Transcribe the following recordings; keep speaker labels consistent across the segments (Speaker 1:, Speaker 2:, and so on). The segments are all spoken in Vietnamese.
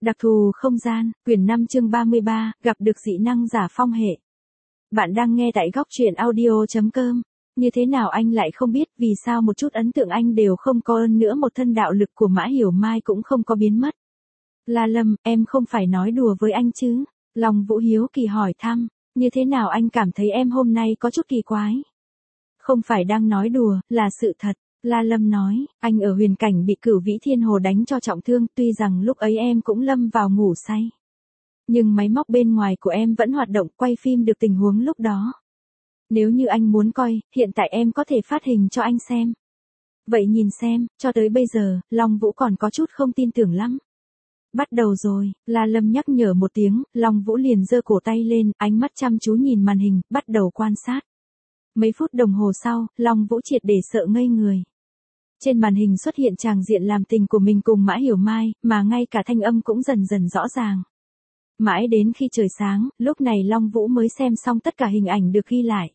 Speaker 1: Đặc thù không gian, quyển 5 chương 33, gặp được dị năng giả phong hệ. Bạn đang nghe tại góc truyện audio.com. Như thế nào anh lại không biết vì sao một chút ấn tượng anh đều không có, hơn nữa một thân đạo lực của Mã Hiểu Mai cũng không có biến mất. La Lâm, em không phải nói đùa với anh chứ? Long Vũ hiếu kỳ hỏi thăm, như thế nào anh cảm thấy em hôm nay có chút kỳ quái? Không phải đang nói đùa, là sự thật. La Lâm nói, anh ở huyền cảnh bị Cửu Vĩ Thiên Hồ đánh cho trọng thương, tuy rằng lúc ấy em cũng lâm vào ngủ say. Nhưng máy móc bên ngoài của em vẫn hoạt động, quay phim được tình huống lúc đó. Nếu như anh muốn coi, hiện tại em có thể phát hình cho anh xem. Vậy nhìn xem, cho tới bây giờ, Long Vũ còn có chút không tin tưởng lắm. Bắt đầu rồi, La Lâm nhắc nhở một tiếng, Long Vũ liền giơ cổ tay lên, ánh mắt chăm chú nhìn màn hình, bắt đầu quan sát. Mấy phút đồng hồ sau, Long Vũ triệt để sợ ngây người. Trên màn hình xuất hiện tràng diện làm tình của mình cùng Mã Hiểu Mai, mà ngay cả thanh âm cũng dần dần rõ ràng. Mãi đến khi trời sáng, lúc này Long Vũ mới xem xong tất cả hình ảnh được ghi lại.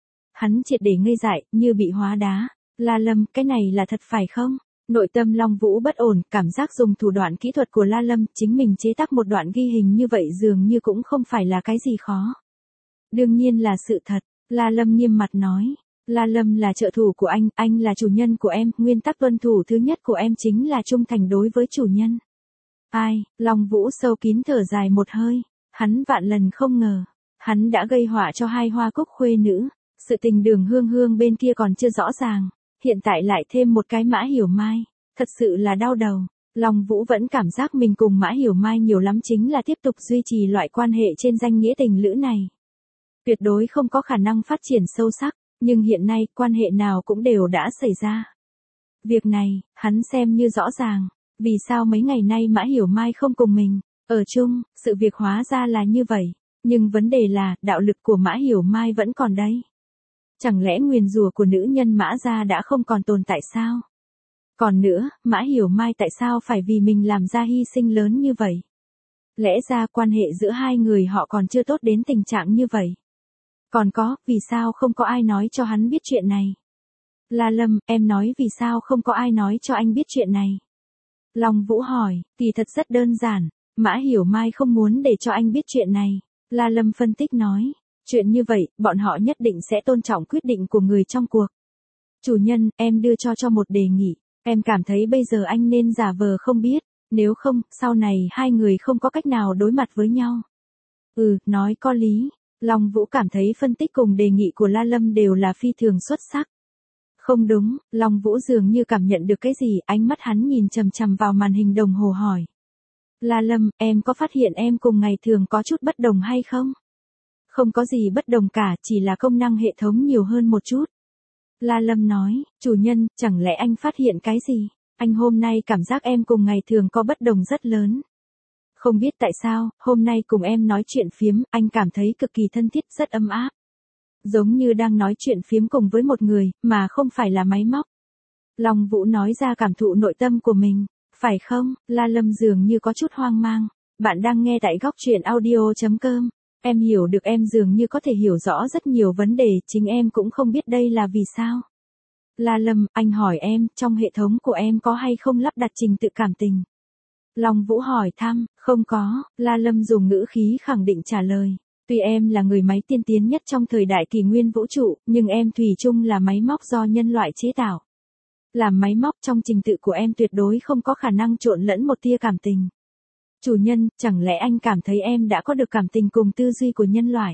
Speaker 1: Hắn triệt để ngây dại, như bị hóa đá. La Lâm, cái này là thật phải không? Nội tâm Long Vũ bất ổn, cảm giác dùng thủ đoạn kỹ thuật của La Lâm, chính mình chế tác một đoạn ghi hình như vậy dường như cũng không phải là cái gì khó. Đương nhiên là sự thật, La Lâm nghiêm mặt nói. La Lâm là trợ thủ của anh là chủ nhân của em, nguyên tắc tuân thủ thứ nhất của em chính là trung thành đối với chủ nhân. Ai, Long Vũ sâu kín thở dài một hơi, hắn vạn lần không ngờ, hắn đã gây họa cho hai hoa cúc khuê nữ, sự tình Đường Hương Hương bên kia còn chưa rõ ràng, hiện tại lại thêm một cái Mã Hiểu Mai, thật sự là đau đầu. Long Vũ vẫn cảm giác mình cùng Mã Hiểu Mai nhiều lắm chính là tiếp tục duy trì loại quan hệ trên danh nghĩa tình lữ này. Tuyệt đối không có khả năng phát triển sâu sắc. Nhưng hiện nay, quan hệ nào cũng đều đã xảy ra. Việc này, hắn xem như rõ ràng. Vì sao mấy ngày nay Mã Hiểu Mai không cùng mình ở chung, sự việc hóa ra là như vậy. Nhưng vấn đề là, đạo lực của Mã Hiểu Mai vẫn còn đây. Chẳng lẽ nguyền rủa của nữ nhân Mã gia đã không còn tồn tại sao? Còn nữa, Mã Hiểu Mai tại sao phải vì mình làm ra hy sinh lớn như vậy? Lẽ ra quan hệ giữa hai người họ còn chưa tốt đến tình trạng như vậy. Còn có, vì sao không có ai nói cho hắn biết chuyện này? La Lâm, em nói vì sao không có ai nói cho anh biết chuyện này? Long Vũ hỏi, kỳ thật rất đơn giản, Mã Hiểu Mai không muốn để cho anh biết chuyện này. La Lâm phân tích nói, chuyện như vậy, bọn họ nhất định sẽ tôn trọng quyết định của người trong cuộc. Chủ nhân, em đưa cho một đề nghị, em cảm thấy bây giờ anh nên giả vờ không biết, nếu không, sau này hai người không có cách nào đối mặt với nhau. Nói có lý. Long Vũ cảm thấy phân tích cùng đề nghị của La Lâm đều là phi thường xuất sắc. Không đúng, Long Vũ dường như cảm nhận được cái gì, ánh mắt hắn nhìn chằm chằm vào màn hình đồng hồ hỏi. La Lâm, em có phát hiện em cùng ngày thường có chút bất đồng hay không? Không có gì bất đồng cả, chỉ là công năng hệ thống nhiều hơn một chút. La Lâm nói, chủ nhân, chẳng lẽ anh phát hiện cái gì? Anh hôm nay cảm giác em cùng ngày thường có bất đồng rất lớn. Không biết tại sao, hôm nay cùng em nói chuyện phiếm, anh cảm thấy cực kỳ thân thiết, rất ấm áp. Giống như đang nói chuyện phiếm cùng với một người, mà không phải là máy móc. Long Vũ nói ra cảm thụ nội tâm của mình, phải không? La Lâm dường như có chút hoang mang. Bạn đang nghe tại góc truyện audio.com. Em hiểu được em dường như có thể hiểu rõ rất nhiều vấn đề, chính em cũng không biết đây là vì sao. La Lâm, anh hỏi em, trong hệ thống của em có hay không lắp đặt trình tự cảm tình? Long Vũ hỏi thăm, không có, La Lâm dùng ngữ khí khẳng định trả lời. Tuy em là người máy tiên tiến nhất trong thời đại kỷ nguyên vũ trụ, nhưng em thủy chung là máy móc do nhân loại chế tạo. Làm máy móc trong trình tự của em tuyệt đối không có khả năng trộn lẫn một tia cảm tình. Chủ nhân, chẳng lẽ anh cảm thấy em đã có được cảm tình cùng tư duy của nhân loại?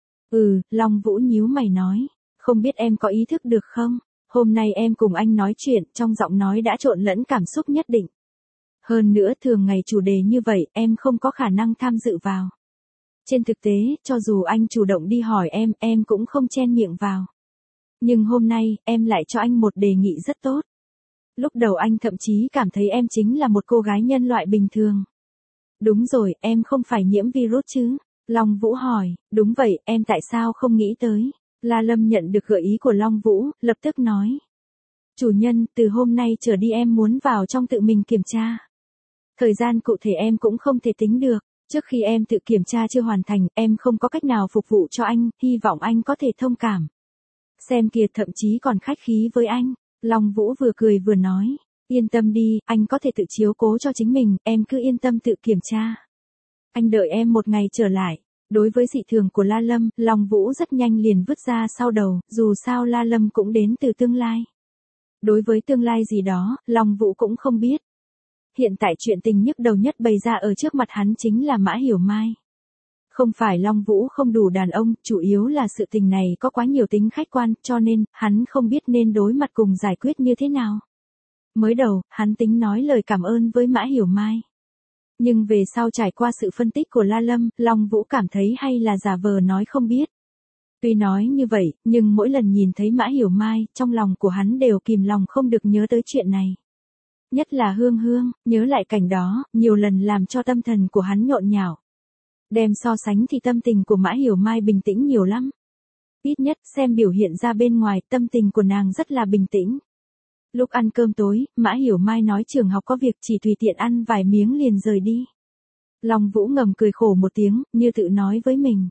Speaker 1: Long Vũ nhíu mày nói, không biết em có ý thức được không? Hôm nay em cùng anh nói chuyện, trong giọng nói đã trộn lẫn cảm xúc nhất định. Hơn nữa thường ngày chủ đề như vậy em không có khả năng tham dự vào. Trên thực tế, cho dù anh chủ động đi hỏi em cũng không chen miệng vào. Nhưng hôm nay, em lại cho anh một đề nghị rất tốt. Lúc đầu anh thậm chí cảm thấy em chính là một cô gái nhân loại bình thường. Đúng rồi, em không phải nhiễm virus chứ? Long Vũ hỏi, đúng vậy, em tại sao không nghĩ tới? La Lâm nhận được gợi ý của Long Vũ, lập tức nói. Chủ nhân, từ hôm nay trở đi em muốn vào trong tự mình kiểm tra. Thời gian cụ thể em cũng không thể tính được, trước khi em tự kiểm tra chưa hoàn thành, em không có cách nào phục vụ cho anh, hy vọng anh có thể thông cảm. Xem kìa, thậm chí còn khách khí với anh. Long Vũ vừa cười vừa nói, Yên tâm đi, anh có thể tự chiếu cố cho chính mình, em cứ yên tâm tự kiểm tra. Anh đợi em một ngày trở lại. Đối với dị thường của La Lâm, Long Vũ rất nhanh liền vứt ra sau đầu, dù sao La Lâm cũng đến từ tương lai. Đối với tương lai gì đó, Long Vũ cũng không biết. Hiện tại chuyện tình nhức đầu nhất bày ra ở trước mặt hắn chính là Mã Hiểu Mai. Không phải Long Vũ không đủ đàn ông, chủ yếu là sự tình này có quá nhiều tính khách quan, cho nên, hắn không biết nên đối mặt cùng giải quyết như thế nào. Mới đầu, hắn tính nói lời cảm ơn với Mã Hiểu Mai. Nhưng về sau trải qua sự phân tích của La Lâm, Long Vũ cảm thấy hay là giả vờ nói không biết. Tuy nói như vậy, nhưng mỗi lần nhìn thấy Mã Hiểu Mai, trong lòng của hắn đều kìm lòng không được nhớ tới chuyện này. Nhất là Hương Hương, nhớ lại cảnh đó, nhiều lần làm cho tâm thần của hắn nhộn nhạo. Đem so sánh thì tâm tình của Mã Hiểu Mai bình tĩnh nhiều lắm. Ít nhất xem biểu hiện ra bên ngoài, tâm tình của nàng rất là bình tĩnh. Lúc ăn cơm tối, Mã Hiểu Mai nói trường học có việc chỉ tùy tiện ăn vài miếng liền rời đi. Long Vũ ngầm cười khổ một tiếng, như tự nói với mình.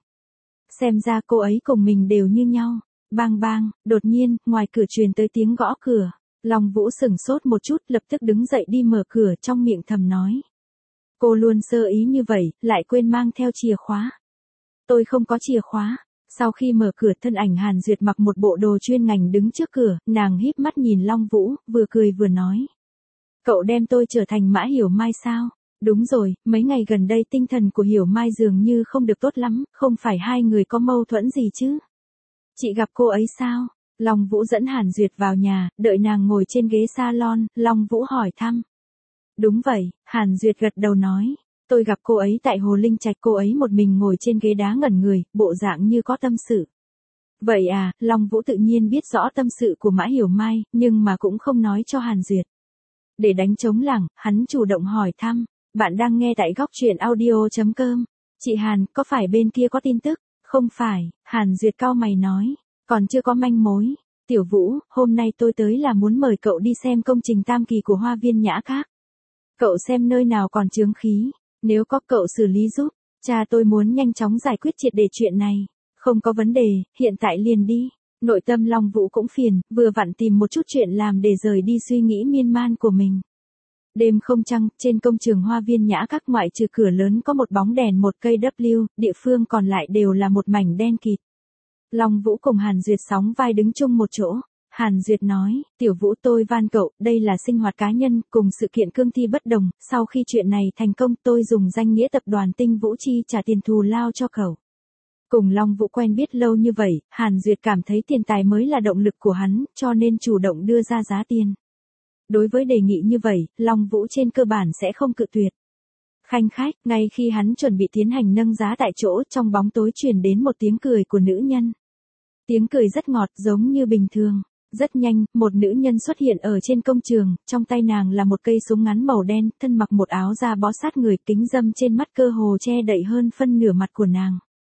Speaker 1: Xem ra cô ấy cùng mình đều như nhau. Bang bang, đột nhiên, ngoài cửa truyền tới tiếng gõ cửa. Long Vũ sửng sốt một chút, lập tức đứng dậy đi mở cửa, trong miệng thầm nói. Cô luôn sơ ý như vậy, lại quên mang theo chìa khóa. Tôi không có chìa khóa. Sau khi mở cửa, thân ảnh Hàn Duyệt mặc một bộ đồ chuyên ngành đứng trước cửa, nàng híp mắt nhìn Long Vũ, vừa cười vừa nói. Cậu đem tôi trở thành Mã Hiểu Mai sao? Đúng rồi, mấy ngày gần đây tinh thần của Hiểu Mai dường như không được tốt lắm, không phải hai người có mâu thuẫn gì chứ? Chị gặp cô ấy sao? Long Vũ dẫn Hàn Duyệt vào nhà, đợi nàng ngồi trên ghế salon, Long Vũ hỏi thăm. Đúng vậy, Hàn Duyệt gật đầu nói. Tôi gặp cô ấy tại Hồ Linh Trạch, cô ấy một mình ngồi trên ghế đá ngẩn người, bộ dạng như có tâm sự. Vậy à, Long Vũ tự nhiên biết rõ tâm sự của Mã Hiểu Mai, nhưng mà cũng không nói cho Hàn Duyệt. Để đánh trống lảng, hắn chủ động hỏi thăm. Bạn đang nghe tại góc truyện audio.com. Chị Hàn, có phải bên kia có tin tức? Không phải, Hàn Duyệt cau mày nói. Còn chưa có manh mối. Tiểu Vũ, hôm nay tôi tới là muốn mời cậu đi xem công trình tam kỳ của Hoa Viên Nhã Các. Cậu xem nơi nào còn chướng khí. Nếu có cậu xử lý giúp, cha tôi muốn nhanh chóng giải quyết triệt để chuyện này. Không có vấn đề, hiện tại liền đi. Nội tâm Long Vũ cũng phiền, vừa vặn tìm một chút chuyện làm để rời đi suy nghĩ miên man của mình. Đêm không trăng, trên công trường Hoa Viên Nhã Các ngoại trừ cửa lớn có một bóng đèn một cây W, địa phương còn lại đều là một mảnh đen kịt. Long Vũ cùng Hàn Duyệt sóng vai đứng chung một chỗ. Hàn Duyệt nói, Tiểu Vũ tôi van cậu, đây là sinh hoạt cá nhân, cùng sự kiện cương thi bất đồng, sau khi chuyện này thành công tôi dùng danh nghĩa tập đoàn Tinh Vũ chi trả tiền thù lao cho cậu. Cùng Long Vũ quen biết lâu như vậy, Hàn Duyệt cảm thấy tiền tài mới là động lực của hắn, cho nên chủ động đưa ra giá tiền. Đối với đề nghị như vậy, Long Vũ trên cơ bản sẽ không cự tuyệt. Khanh khách, ngay khi hắn chuẩn bị tiến hành nâng giá tại chỗ, trong bóng tối truyền đến một tiếng cười của nữ nhân. Tiếng cười rất ngọt giống như bình thường. Rất nhanh, một nữ nhân xuất hiện ở trên công trường, trong tay nàng là một cây súng ngắn màu đen, thân mặc một áo da bó sát người, kính râm trên mắt cơ hồ che đậy hơn phân nửa mặt của nàng.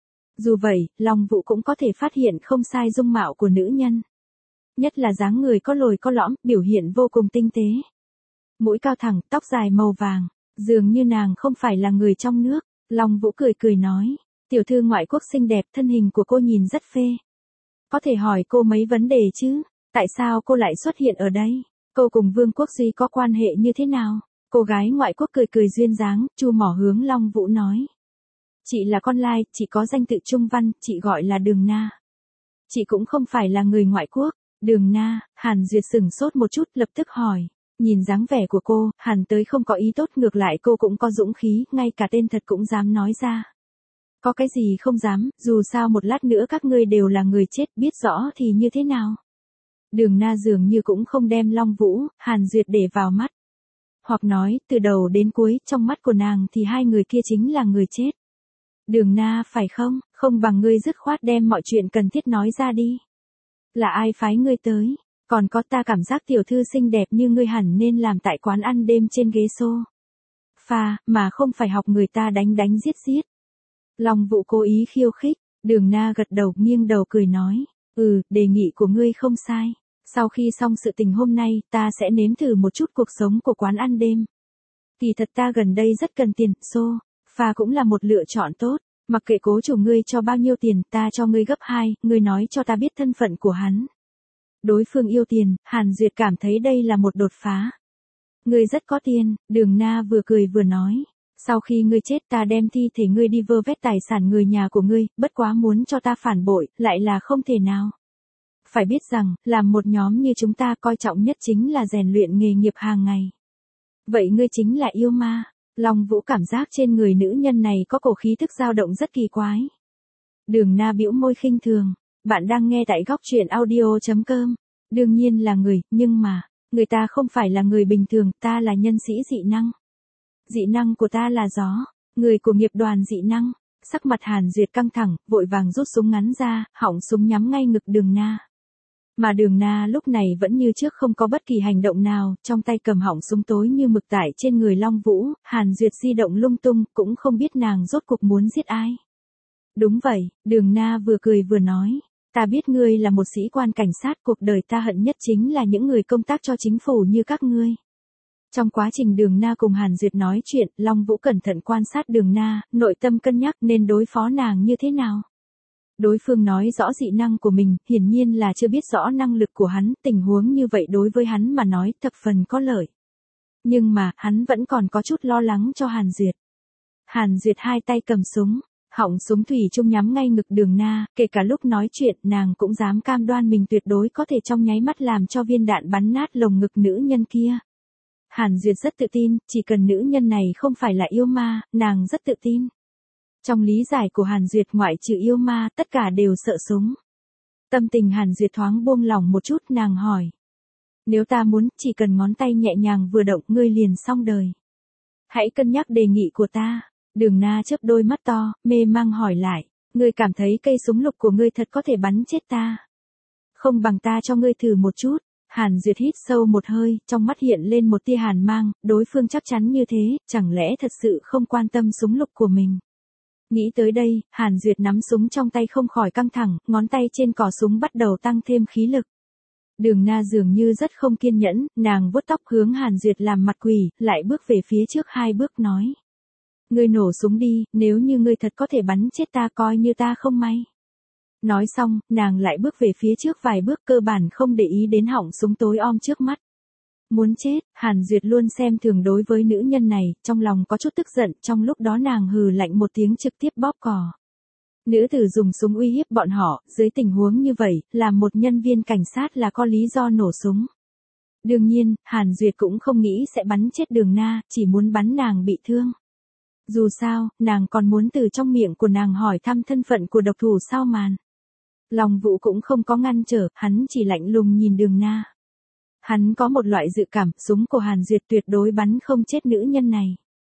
Speaker 1: Dù vậy, Long Vũ cũng có thể phát hiện không sai dung mạo của nữ nhân. Nhất là dáng người có lồi có lõm, biểu hiện vô cùng tinh tế. Mũi cao thẳng, tóc dài màu vàng, dường như nàng không phải là người trong nước. Long Vũ cười cười nói, tiểu thư ngoại quốc xinh đẹp, thân hình của cô nhìn rất phê. Có thể hỏi cô mấy vấn đề chứ? Tại sao cô lại xuất hiện ở đây? Cô cùng Vương Quốc Duy có quan hệ như thế nào? Cô gái ngoại quốc cười cười duyên dáng, chu mỏ hướng Long Vũ nói. Chị là con lai, chị có danh tự Trung Văn, chị gọi là Đường Na. Chị cũng không phải là người ngoại quốc. Đường Na, Hàn Duyệt sửng sốt một chút, lập tức hỏi. Nhìn dáng vẻ của cô, hẳn tới không có ý tốt, ngược lại cô cũng có dũng khí, ngay cả tên thật cũng dám nói ra. Có cái gì không dám, dù sao một lát nữa các ngươi đều là người chết, biết rõ thì như thế nào? Đường Na dường như cũng không đem Long Vũ, Hàn Duyệt để vào mắt. Hoặc nói, từ đầu đến cuối, trong mắt của nàng thì hai người kia chính là người chết. Đường Na phải không, không bằng ngươi dứt khoát đem mọi chuyện cần thiết nói ra đi. Là ai phái ngươi tới? Còn có ta cảm giác tiểu thư xinh đẹp như ngươi hẳn nên làm tại quán ăn đêm trên ghế sofa, mà không phải học người ta đánh đánh giết giết. Long Vũ cố ý khiêu khích, Đường Na gật đầu nghiêng đầu cười nói, đề nghị của ngươi không sai. Sau khi xong sự tình hôm nay, ta sẽ nếm thử một chút cuộc sống của quán ăn đêm. Kỳ thật ta gần đây rất cần tiền, sofa cũng là một lựa chọn tốt. Mặc kệ cố chủ ngươi cho bao nhiêu tiền, ta cho ngươi gấp 2, ngươi nói cho ta biết thân phận của hắn. Đối phương yêu tiền, Hàn Duyệt cảm thấy đây là một đột phá. Ngươi rất có tiền, Đường Na vừa cười vừa nói. Sau khi ngươi chết ta đem thi thể ngươi đi vơ vét tài sản người nhà của ngươi, bất quá muốn cho ta phản bội, lại là không thể nào. Phải biết rằng, làm một nhóm như chúng ta coi trọng nhất chính là rèn luyện nghề nghiệp hàng ngày. Vậy ngươi chính là yêu ma. Long Vũ cảm giác trên người nữ nhân này có cổ khí thức dao động rất kỳ quái. Đường Na bĩu môi khinh thường. Bạn đang nghe tại góc truyện audio.com. Đương nhiên là người, nhưng mà, người ta không phải là người bình thường, ta là nhân sĩ dị năng. Dị năng của ta là gió, người của nghiệp đoàn dị năng. Sắc mặt Hàn Duyệt căng thẳng, vội vàng rút súng ngắn ra, họng súng nhắm ngay ngực Đường Na. Mà Đường Na lúc này vẫn như trước không có bất kỳ hành động nào, trong tay cầm họng súng tối như mực tải trên người Long Vũ, Hàn Duyệt di động lung tung, cũng không biết nàng rốt cuộc muốn giết ai. Đúng vậy, Đường Na vừa cười vừa nói, ta biết ngươi là một sĩ quan cảnh sát, cuộc đời ta hận nhất chính là những người công tác cho chính phủ như các ngươi. Trong quá trình Đường Na cùng Hàn Duyệt nói chuyện, Long Vũ cẩn thận quan sát Đường Na, nội tâm cân nhắc nên đối phó nàng như thế nào. Đối phương nói rõ dị năng của mình, hiển nhiên là chưa biết rõ năng lực của hắn, tình huống như vậy đối với hắn mà nói thập phần có lợi. Nhưng mà, hắn vẫn còn có chút lo lắng cho Hàn Duyệt. Hàn Duyệt hai tay cầm súng, họng súng thủy chung nhắm ngay ngực Đường Na, kể cả lúc nói chuyện nàng cũng dám cam đoan mình tuyệt đối có thể trong nháy mắt làm cho viên đạn bắn nát lồng ngực nữ nhân kia. Hàn Duyệt rất tự tin, chỉ cần nữ nhân này không phải là yêu ma, nàng rất tự tin. Trong lý giải của Hàn Duyệt ngoại trừ yêu ma, tất cả đều sợ súng. Tâm tình Hàn Duyệt thoáng buông lỏng một chút, nàng hỏi. Nếu ta muốn, chỉ cần ngón tay nhẹ nhàng vừa động, ngươi liền xong đời. Hãy cân nhắc đề nghị của ta. Đường Na chớp đôi mắt to, mê mang hỏi lại. Ngươi cảm thấy cây súng lục của ngươi thật có thể bắn chết ta? Không bằng ta cho ngươi thử một chút. Hàn Duyệt hít sâu một hơi, trong mắt hiện lên một tia hàn mang, đối phương chắc chắn như thế, chẳng lẽ thật sự không quan tâm súng lục của mình. Nghĩ tới đây, Hàn Duyệt nắm súng trong tay không khỏi căng thẳng, ngón tay trên cò súng bắt đầu tăng thêm khí lực. Đường Na dường như rất không kiên nhẫn, nàng vuốt tóc hướng Hàn Duyệt làm mặt quỷ, lại bước về phía trước 2 bước nói. Ngươi nổ súng đi, nếu như ngươi thật có thể bắn chết ta coi như ta không may. Nói xong, nàng lại bước về phía trước vài bước, cơ bản không để ý đến họng súng tối om trước mắt. Muốn chết, Hàn Duyệt luôn xem thường đối với nữ nhân này, trong lòng có chút tức giận, trong lúc đó nàng hừ lạnh một tiếng trực tiếp bóp cò. Nữ tử dùng súng uy hiếp bọn họ, dưới tình huống như vậy, làm một nhân viên cảnh sát là có lý do nổ súng. Đương nhiên, Hàn Duyệt cũng không nghĩ sẽ bắn chết Đường Na, chỉ muốn bắn nàng bị thương. Dù sao, nàng còn muốn từ trong miệng của nàng hỏi thăm thân phận của độc thủ sau màn. Long Vũ cũng không có ngăn trở, hắn chỉ lạnh lùng nhìn Đường Na. Hắn có một loại dự cảm, súng của Hàn Duyệt tuyệt đối bắn không chết nữ nhân này.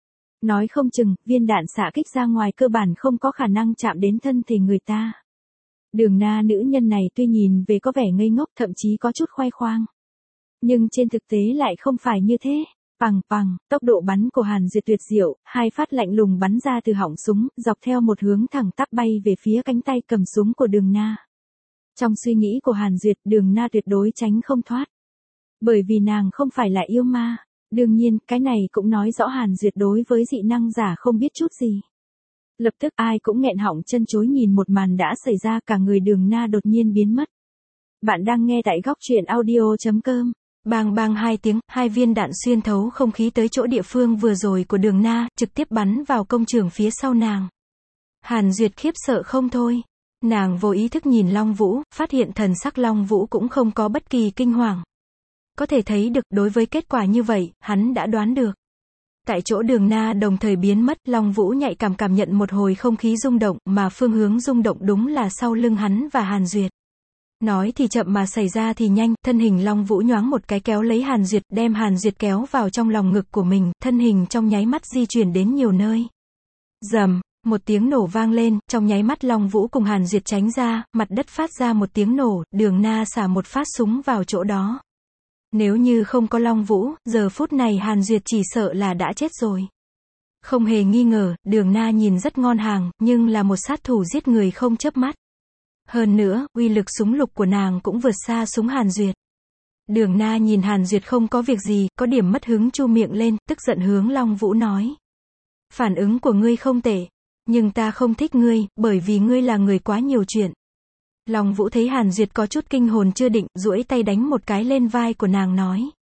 Speaker 1: Nói không chừng, viên đạn xạ kích ra ngoài cơ bản không có khả năng chạm đến thân thể người ta. Đường Na nữ nhân này tuy nhìn về có vẻ ngây ngốc, thậm chí có chút khoe khoang. Nhưng trên thực tế lại không phải như thế. Pằng pằng, tốc độ bắn của Hàn Duyệt tuyệt diệu, 2 phát lạnh lùng bắn ra từ họng súng, dọc theo một hướng thẳng tắp bay về phía cánh tay cầm súng của Đường Na. Trong suy nghĩ của Hàn Duyệt, Đường Na tuyệt đối tránh không thoát. Bởi vì nàng không phải là yêu ma. Đương nhiên, cái này cũng nói rõ Hàn Duyệt đối với dị năng giả không biết chút gì. Lập tức ai cũng nghẹn họng chân chối nhìn một màn đã xảy ra, cả người Đường Na đột nhiên biến mất. Bạn đang nghe tại góc truyện audio.com. Bang bang 2 tiếng, 2 viên đạn xuyên thấu không khí tới chỗ địa phương vừa rồi của Đường Na, trực tiếp bắn vào công trường phía sau nàng. Hàn Duyệt khiếp sợ không thôi. Nàng vô ý thức nhìn Long Vũ, phát hiện thần sắc Long Vũ cũng không có bất kỳ kinh hoàng. Có thể thấy được, đối với kết quả như vậy, hắn đã đoán được. Tại chỗ Đường Na đồng thời biến mất, Long Vũ nhạy cảm nhận một hồi không khí rung động, mà phương hướng rung động đúng là sau lưng hắn và Hàn Duyệt. Nói thì chậm mà xảy ra thì nhanh, thân hình Long Vũ nhoáng một cái kéo lấy Hàn Duyệt, đem Hàn Duyệt kéo vào trong lòng ngực của mình, thân hình trong nháy mắt di chuyển đến nhiều nơi. Rầm, một tiếng nổ vang lên, trong nháy mắt Long Vũ cùng Hàn Duyệt tránh ra, mặt đất phát ra một tiếng nổ, Đường Na xả một phát súng vào chỗ đó. Nếu như không có Long Vũ, giờ phút này Hàn Duyệt chỉ sợ là đã chết rồi. Không hề nghi ngờ, Đường Na nhìn rất ngon hàng, nhưng là một sát thủ giết người không chớp mắt. Hơn nữa, uy lực súng lục của nàng cũng vượt xa súng Hàn Duyệt. Đường Na nhìn Hàn Duyệt không có việc gì, có điểm mất hứng chu miệng lên, tức giận hướng Long Vũ nói. Phản ứng của ngươi không tệ, nhưng ta không thích ngươi, bởi vì ngươi là người quá nhiều chuyện. Long Vũ thấy Hàn Duyệt có chút kinh hồn chưa định, duỗi tay đánh một cái lên vai của nàng nói.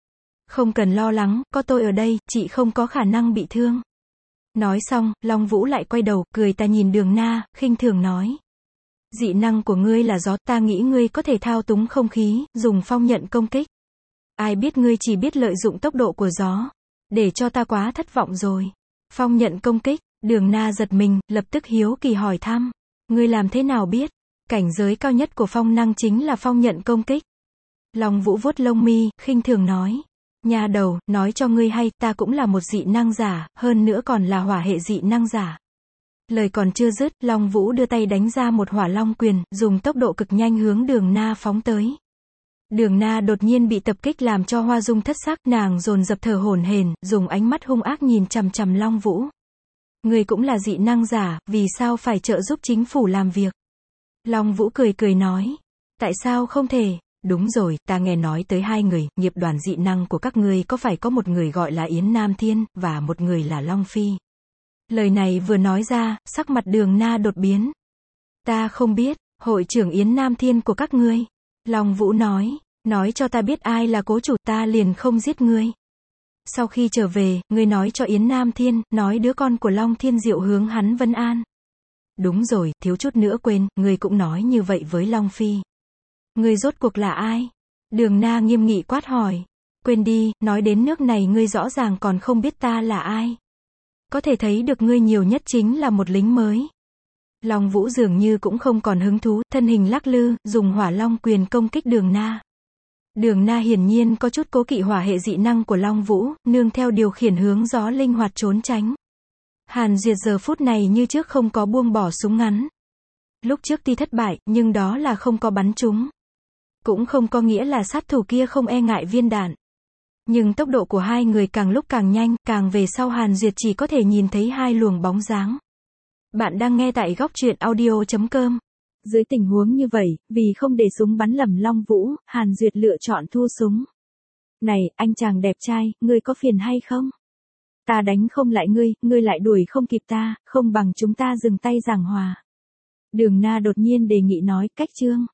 Speaker 2: Không cần lo lắng, có tôi ở đây, chị không có khả năng bị thương. Nói xong, Long Vũ lại quay đầu, cười ta nhìn Đường Na, khinh thường nói. Dị năng của ngươi là gió, ta nghĩ ngươi có thể thao túng không khí, dùng phong nhận công kích. Ai biết ngươi chỉ biết lợi dụng tốc độ của gió. Để cho ta quá thất vọng rồi. Phong nhận công kích, Đường Na giật mình, lập tức hiếu kỳ hỏi thăm. Ngươi làm thế nào biết? Cảnh giới cao nhất của phong năng chính là phong nhận công kích. Long Vũ vuốt lông mi, khinh thường nói. Nha đầu, nói cho ngươi hay, ta cũng là một dị năng giả, hơn nữa còn là hỏa hệ dị năng giả. Lời còn chưa dứt, Long Vũ đưa tay đánh ra một hỏa long quyền, dùng tốc độ cực nhanh hướng Đường Na phóng tới. Đường Na đột nhiên bị tập kích làm cho hoa dung thất sắc, nàng dồn dập thở hổn hển, dùng ánh mắt hung ác nhìn chằm chằm Long Vũ. Ngươi cũng là dị năng giả, vì sao phải trợ giúp chính phủ làm việc? Long Vũ cười cười nói. Tại sao không thể? Đúng rồi, ta nghe nói tới hai người, nghiệp đoàn dị năng của các ngươi có phải có một người gọi là Yến Nam Thiên, và một người là Long Phi. Lời này vừa nói ra, sắc mặt Đường Na đột biến. Ta không biết, hội trưởng Yến Nam Thiên của các ngươi. Long Vũ nói cho ta biết ai là cố chủ, ta liền không giết ngươi. Sau khi trở về, ngươi nói cho Yến Nam Thiên, nói đứa con của Long Thiên Diệu hướng hắn vân an. Đúng rồi, thiếu chút nữa quên, ngươi cũng nói như vậy với Long Phi. Ngươi rốt cuộc là ai? Đường Na nghiêm nghị quát hỏi. Quên đi, nói đến nước này ngươi rõ ràng còn không biết ta là ai. Có thể thấy được ngươi nhiều nhất chính là một lính mới. Long Vũ dường như cũng không còn hứng thú, thân hình lắc lư, dùng hỏa long quyền công kích Đường Na. Đường Na hiển nhiên có chút cố kỵ hỏa hệ dị năng của Long Vũ, nương theo điều khiển hướng gió linh hoạt trốn tránh. Hàn Duyệt giờ phút này như trước không có buông bỏ súng ngắn. Lúc trước tuy thất bại, nhưng đó là không có bắn trúng. Cũng không có nghĩa là sát thủ kia không e ngại viên đạn. Nhưng tốc độ của hai người càng lúc càng nhanh, càng về sau Hàn Duyệt chỉ có thể nhìn thấy hai luồng bóng dáng. Bạn đang nghe tại góc truyện audio.com.
Speaker 1: Dưới tình huống như vậy, vì không để súng bắn lầm Long Vũ, Hàn Duyệt lựa chọn thu súng. Này, anh chàng đẹp trai, ngươi có phiền hay không? Ta đánh không lại ngươi lại đuổi không kịp ta, không bằng chúng ta dừng tay giảng hòa. Đường Na đột nhiên đề nghị nói, cách trương.